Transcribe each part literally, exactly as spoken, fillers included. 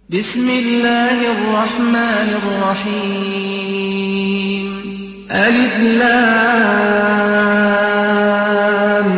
بسم الله الرحمن الرحيم ألف لام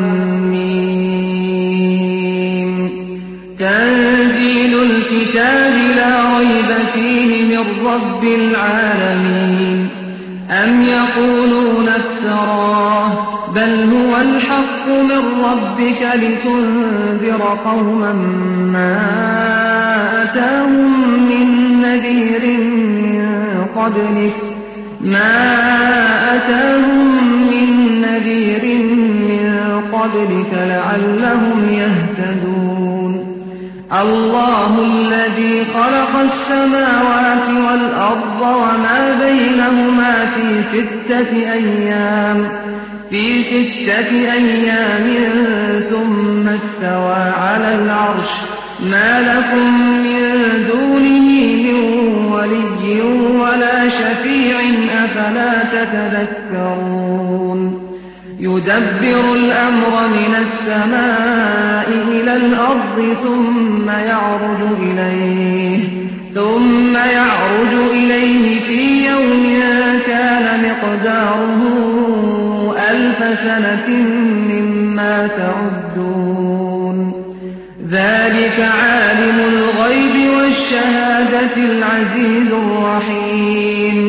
ميم تنزيل الكتاب لا ريب فيه من رب العالمين أم يقولون افتراه بل هو الحق من ربك لتنذر قوما ما أتاهم من نذير من قبلك ما أتاهم من نذير من قبلك لعلهم يهتدون الله الذي خلق السماوات والأرض وما بينهما في ستة أيام في ستة أيام ثم استوى على العرش ما لكم من دونه من ولي ولا شفيع أفلا تتذكرون يدبر الأمر من السماء إلى الأرض ثم يعرج إليه ثم يعرج إليه في يوم كان مقداره ألف سنة مما تعدون ذلك عالم الغيب والشهادة العزيز الرحيم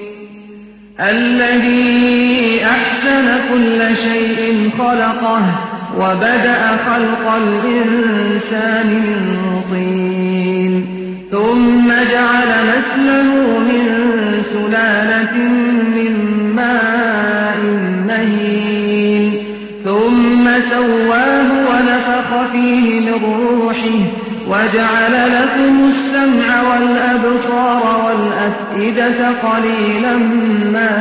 الذي أحسن كل شيء خلقه وبدأ خلق الإنسان من طين ثم جعل نسله من سلالة من ماء مهين ثم سواه ونفخ فيه من روحه وجعل لكم السمع والأبصار والأفئدة قليلا ما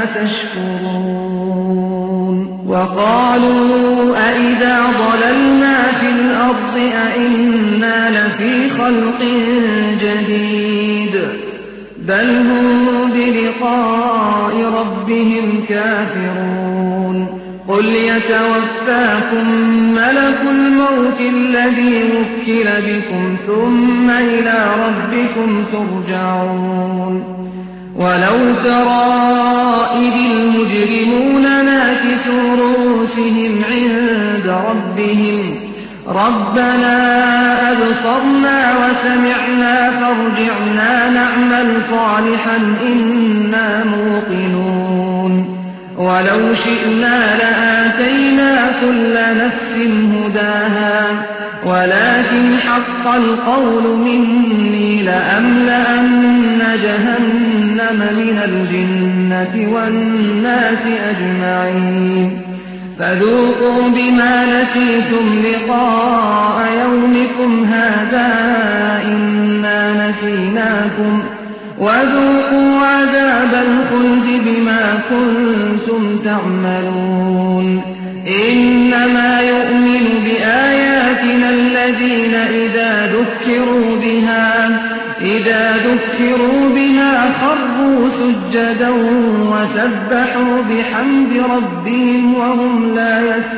تشكرون وقالوا أئذا ضللنا في الأرض أئنا لفي خلق جديد بل هم بلقاء ربهم كافرون قل يتوفاكم ملك الموت الذي وكل بكم ثم إلى ربكم ترجعون ولو ترى إذ المجرمون ناكسوا رؤوسهم عند ربهم ربنا أبصرنا وسمعنا فارجعنا نعمل صالحا إنا موقنون ولو شئنا لآتينا كل نفس هداها ولكن حق القول مني لأملأن جهنم من الجنة والناس أجمعين فذوقوا بما نسيتم لقاء يومكم هذا إنا نسيناكم وذوقوا عذاب الخلد بما كنتم تعملون إنما يؤمن بآياتنا الذين إذا ذكروا بها إذا ذكروا بها خروا سجدا وسبحوا بحمد ربهم وهم لا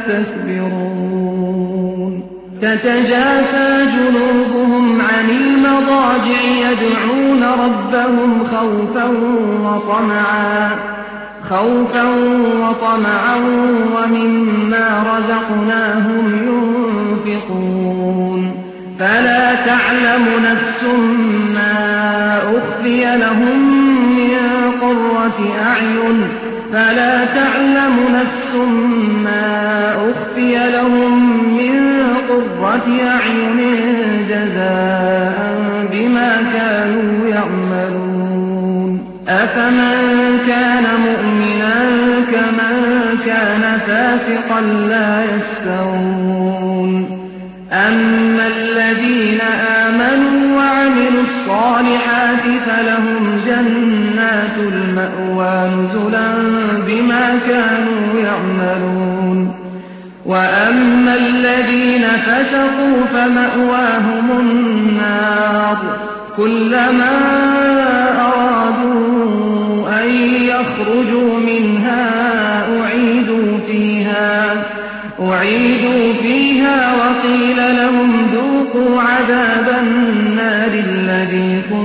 يستكبرون تتجافى جنوبهم عن المضاجع يدعون ربهم خوفا وطمعا خوفا وطمعا ومما رزقناهم ينفقون فلا تعلم نفس ما أخفي لهم من قرة أعين فلا تعلم نفس ما أخفي لهم من قرة أعين جزاء بما كانوا يعملون أفمن كان مؤمنا كمن كان فاسقا لا يستوون أما الذين آمنوا وعملوا الصالحات فلهم جنات المأوى نزلا بما كانوا يعملون وأما الذين فسقوا فمأواهم النار كلما أرادوا أن يخرجوا منها أعيدوا فيها أعيدوا فيها وقيل لهم ذوقوا عذاب النار الذي كنتم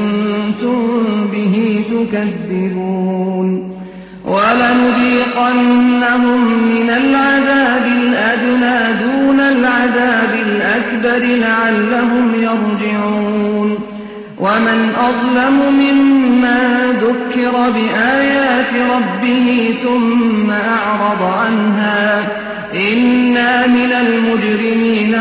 تكذبون ولنذيقنهم من العذاب الأدنى دون العذاب الأكبر لعلهم يرجعون ومن أظلم ممن ذكر بآيات ربه ثم أعرض عنها إنا من المجرمين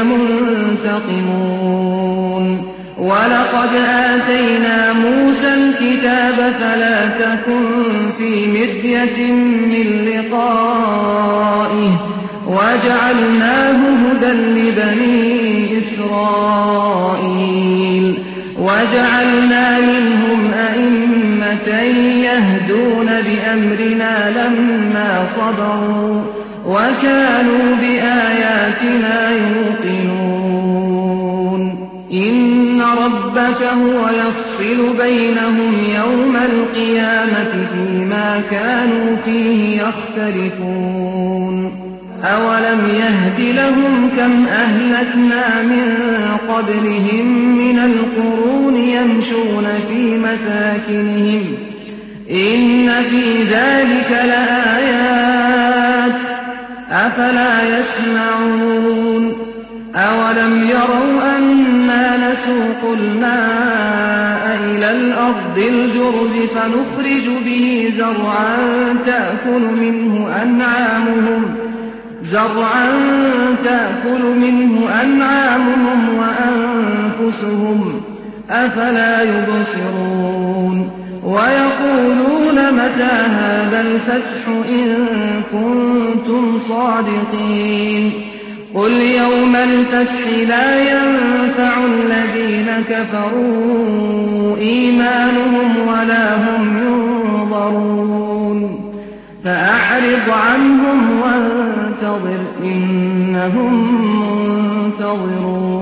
منتقمون ولقد آتينا موسى الكتاب فلا تكن في مرية من لقائه وجعلناه هدى لبني إسرائيل وجعلنا منهم أئمة يهدون بأمرنا لما صبروا وكانوا بآياتنا يوقنون إن ربك هو يفصل بينهم يوم القيامة فيما كانوا فيه يختلفون أولم يهد لهم كم أهلكنا من قبلهم من القرون يمشون في مساكنهم إن في ذلك لآيات أفلا يسمعون أولم يروا أنا نسوق الماء إلى الأرض الجرز فنخرج به زرعا تأكل منه أنعامهم زرعا تأكل منه أنعامهم وأنفسهم أفلا يبصرون ويقولون متى هذا الفتح إن كنتم صادقين قل يوم الفتح لا ينفع الذين كفروا إيمانهم ولا هم ينظرون فأعرض عنهم وانتظر إنهم منتظرون